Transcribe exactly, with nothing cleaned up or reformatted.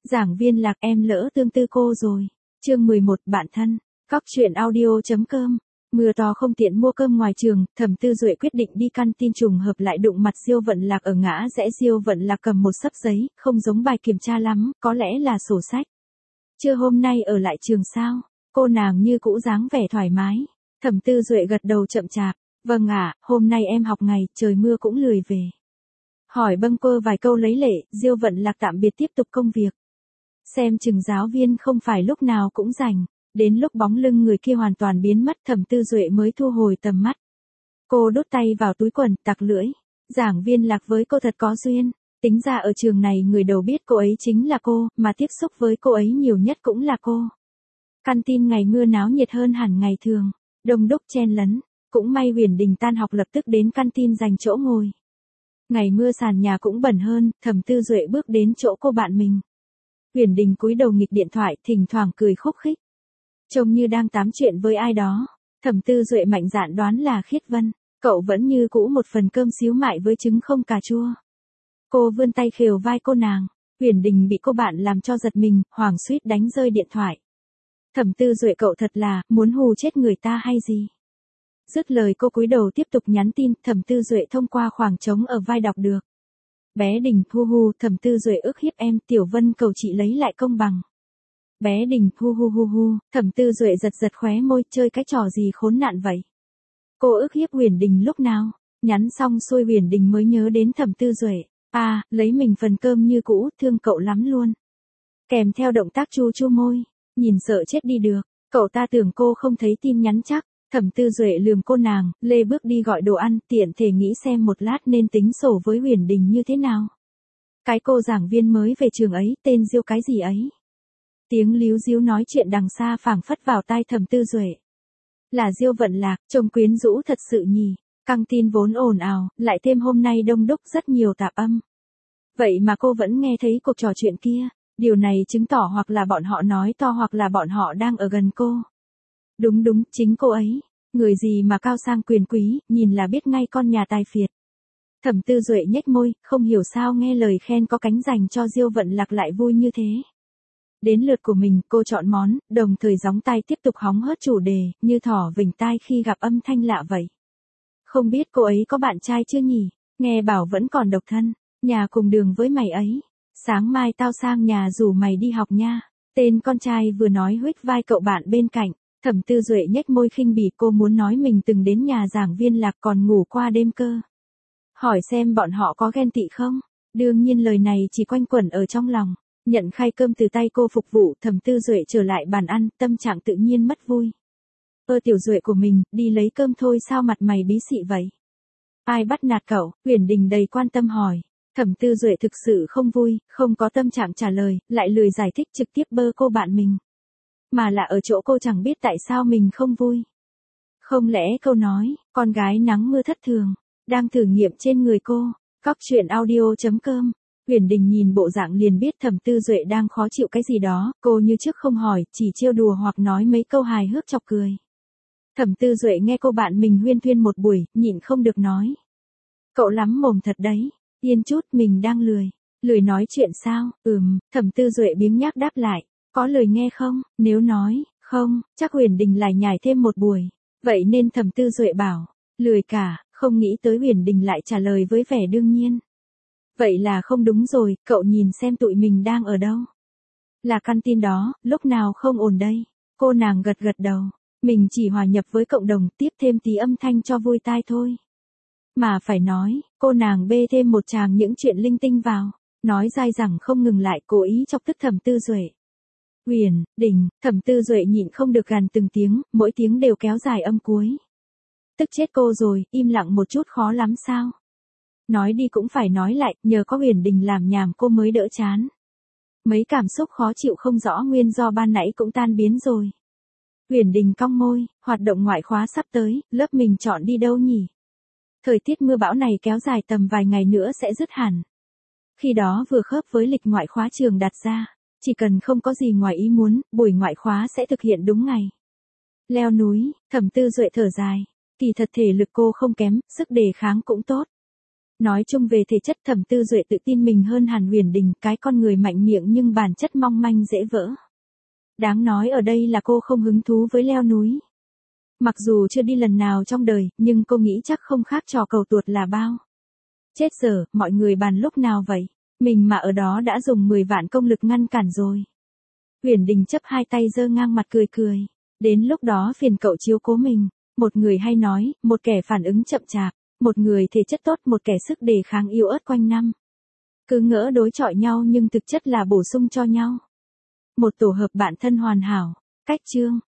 Giảng viên Lạc em lỡ tương tư cô rồi. Chương mười một bạn thân. Cóc truyện audio.com. Mưa to không tiện mua cơm ngoài trường, Thẩm Tư Duệ quyết định đi căn tin, trùng hợp lại đụng mặt Diêu Vận Lạc ở ngã rẽ. Diêu Vận Lạc cầm một xấp giấy, không giống bài kiểm tra lắm, có lẽ là sổ sách. Chưa hôm nay ở lại trường sao? Cô nàng như cũ dáng vẻ thoải mái. Thẩm Tư Duệ gật đầu chậm chạp. Vâng ạ, hôm nay em học ngày, trời mưa cũng lười về. Hỏi bâng quơ vài câu lấy lệ, Diêu Vận Lạc tạm biệt tiếp tục công việc. Xem chừng giáo viên không phải lúc nào cũng rảnh. Đến lúc bóng lưng người kia hoàn toàn biến mất, Thẩm Tư Duệ mới thu hồi tầm mắt. Cô đút tay vào túi quần, tặc lưỡi. Giảng viên Lạc với cô thật có duyên. Tính ra ở trường này người đầu biết cô ấy chính là cô, mà tiếp xúc với cô ấy nhiều nhất cũng là cô. Căn tin ngày mưa náo nhiệt hơn hẳn ngày thường. Đông đúc chen lấn. Cũng may Huyền Đình tan học lập tức đến căn tin giành chỗ ngồi. Ngày mưa sàn nhà cũng bẩn hơn, Thẩm Tư Duệ bước đến chỗ cô bạn mình. Huyền Đình cúi đầu nghịch điện thoại, thỉnh thoảng cười khúc khích. Trông như đang tám chuyện với ai đó. Thẩm Tư Duệ mạnh dạn đoán là Khiết Vân. Cậu vẫn như cũ một phần cơm xíu mại với trứng không cà chua. Cô vươn tay khều vai cô nàng. Huyền Đình bị cô bạn làm cho giật mình, hoảng suýt đánh rơi điện thoại. Thẩm Tư Duệ, cậu thật là muốn hù chết người ta hay gì? Dứt lời cô cúi đầu tiếp tục nhắn tin. Thẩm Tư Duệ thông qua khoảng trống ở vai đọc được. Bé Đình hu hu, Thẩm Tư Duệ ức hiếp em, Tiểu Vân cầu chị lấy lại công bằng. Bé Đình hu hu hu hu, Thẩm Tư Duệ giật giật khóe môi, chơi cái trò gì khốn nạn vậy? Cô ức hiếp Huyền Đình lúc nào? Nhắn xong xuôi Huyền Đình mới nhớ đến Thẩm Tư Duệ. À, lấy mình phần cơm như cũ, thương cậu lắm luôn. Kèm theo động tác chu chu môi, nhìn sợ chết đi được. Cậu ta tưởng cô không thấy tin nhắn chắc. Thẩm Tư Duệ lườm cô nàng, lê bước đi gọi đồ ăn, tiện thể nghĩ xem một lát nên tính sổ với Huyền Đình như thế nào. Cái cô giảng viên mới về trường ấy, tên Diêu cái gì ấy. Tiếng líu díu nói chuyện đằng xa phảng phất vào tai Thẩm Tư Duệ. Là Diêu Vận Lạc, trông quyến rũ thật sự nhỉ. Căng tin vốn ồn ào, lại thêm hôm nay đông đúc rất nhiều tạp âm. Vậy mà cô vẫn nghe thấy cuộc trò chuyện kia. Điều này chứng tỏ hoặc là bọn họ nói to hoặc là bọn họ đang ở gần cô. Đúng đúng, chính cô ấy. Người gì mà cao sang quyền quý, nhìn là biết ngay con nhà tài phiệt. Thẩm Tư Duệ nhếch môi, không hiểu sao nghe lời khen có cánh dành cho Diêu Vận Lạc lại vui như thế. Đến lượt của mình, cô chọn món, đồng thời gióng tay tiếp tục hóng hớt chủ đề, như thỏ vểnh tai khi gặp âm thanh lạ vậy. Không biết cô ấy có bạn trai chưa nhỉ? Nghe bảo vẫn còn độc thân, nhà cùng đường với mày ấy. Sáng mai tao sang nhà rủ mày đi học nha. Tên con trai vừa nói huých vai cậu bạn bên cạnh. Thẩm Tư Duệ nhếch môi khinh bỉ, cô muốn nói mình từng đến nhà giảng viên Lạc còn ngủ qua đêm cơ. Hỏi xem bọn họ có ghen tị không? Đương nhiên lời này chỉ quanh quẩn ở trong lòng. Nhận khay cơm từ tay cô phục vụ, Thẩm Tư Duệ trở lại bàn ăn, tâm trạng tự nhiên mất vui. Ơ Tiểu Duệ của mình, đi lấy cơm thôi sao mặt mày bí xị vậy? Ai bắt nạt cậu? Huyền Đình đầy quan tâm hỏi. Thẩm Tư Duệ thực sự không vui, không có tâm trạng trả lời, lại lười giải thích, trực tiếp bơ cô bạn mình. Mà là ở chỗ cô chẳng biết tại sao mình không vui. Không lẽ câu nói, con gái nắng mưa thất thường, đang thử nghiệm trên người cô. Cóc truyện audio.com. Huyền Đình nhìn bộ dạng liền biết Thẩm Tư Duệ đang khó chịu cái gì đó, cô như trước không hỏi, chỉ trêu đùa hoặc nói mấy câu hài hước chọc cười. Thẩm Tư Duệ nghe cô bạn mình huyên thuyên một buổi, nhịn không được nói. Cậu lắm mồm thật đấy, yên chút, mình đang lười. Lười nói chuyện sao? Ừm, Thẩm Tư Duệ biếng nhác đáp lại. Có lời nghe không? Nếu nói, không, chắc Huyền Đình lại nhải thêm một buổi. Vậy nên Thẩm Tư Duệ bảo, lười cả, không nghĩ tới Huyền Đình lại trả lời với vẻ đương nhiên. Vậy là không đúng rồi, cậu nhìn xem tụi mình đang ở đâu. Là căn tin đó, lúc nào không ổn đây. Cô nàng gật gật đầu, mình chỉ hòa nhập với cộng đồng, tiếp thêm tí âm thanh cho vui tai thôi. Mà phải nói, cô nàng bê thêm một tràng những chuyện linh tinh vào, nói dai dẳng không ngừng lại, cố ý chọc tức Thẩm Tư Duệ. Huyền Đình, Thẩm Tư Duệ nhịn không được gằn từng tiếng, mỗi tiếng đều kéo dài âm cuối. Tức chết cô rồi, im lặng một chút khó lắm sao? Nói đi cũng phải nói lại, nhờ có Huyền Đình làm nhảm cô mới đỡ chán. Mấy cảm xúc khó chịu không rõ nguyên do ban nãy cũng tan biến rồi. Huyền Đình cong môi, hoạt động ngoại khóa sắp tới, lớp mình chọn đi đâu nhỉ? Thời tiết mưa bão này kéo dài tầm vài ngày nữa sẽ dứt hẳn. Khi đó vừa khớp với lịch ngoại khóa trường đặt ra, chỉ cần không có gì ngoài ý muốn, buổi ngoại khóa sẽ thực hiện đúng ngày. Leo núi, Thẩm Tư Duệ thở dài, kỳ thật thể lực cô không kém, sức đề kháng cũng tốt. Nói chung về thể chất Thẩm Tư Duệ tự tin mình hơn hẳn Huyền Đình, cái con người mạnh miệng nhưng bản chất mong manh dễ vỡ. Đáng nói ở đây là cô không hứng thú với leo núi. Mặc dù chưa đi lần nào trong đời, nhưng cô nghĩ chắc không khác trò cầu tuột là bao. Chết giờ, mọi người bàn lúc nào vậy? Mình mà ở đó đã dùng mười vạn công lực ngăn cản rồi. Huyền Đình chấp hai tay giơ ngang mặt cười cười. Đến lúc đó phiền cậu chiếu cố mình. Một người hay nói, một kẻ phản ứng chậm chạp. Một người thể chất tốt, một kẻ sức đề kháng yếu ớt quanh năm. Cứ ngỡ đối chọi nhau nhưng thực chất là bổ sung cho nhau. Một tổ hợp bạn thân hoàn hảo. Cách chương.